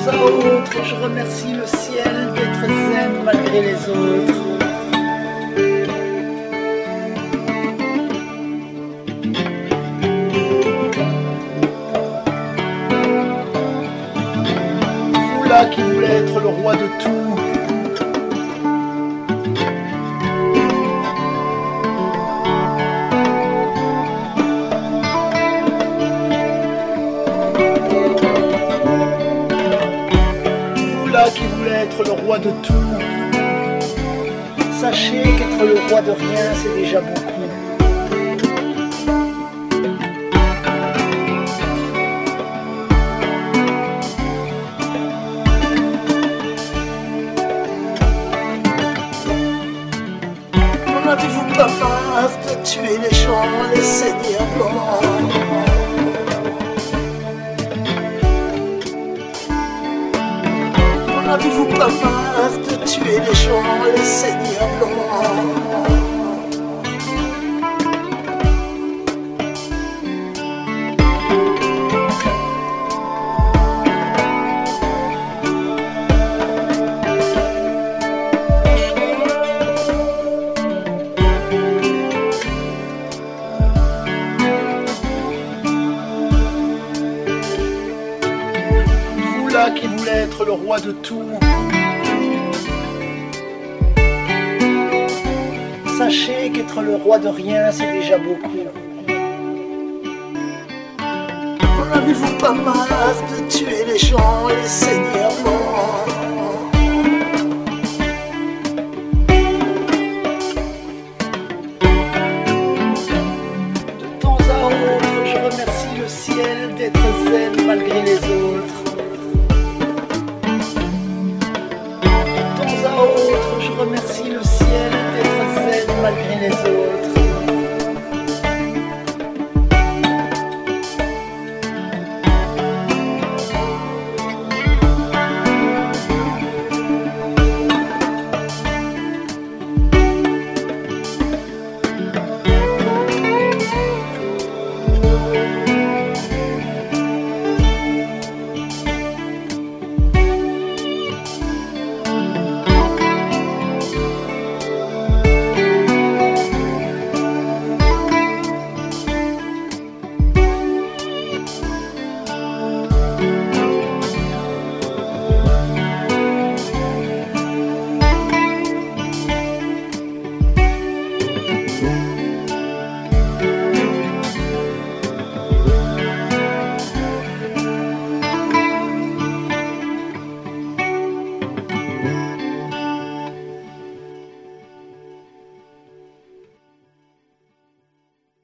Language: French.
temps à autre, je remercie le ciel d'être zen malgré les autres. Vous là qui voulez être le roi de tout, qui voulait être le roi de tout, sachez qu'être le roi de rien, c'est déjà beaucoup. N'en avez-vous pas marre de tuer les gens, les seigneurs blancs? N'avez-vous pas marre de tuer les gens, les seigneurs blancs? Vous là qui voulez être le roi de tout, sachez qu'être le roi de rien, c'est déjà beaucoup. N'en avez-vous pas marre de tuer les gens, les seigneurs blancs? De temps à autre, je remercie le ciel d'être zen malgré les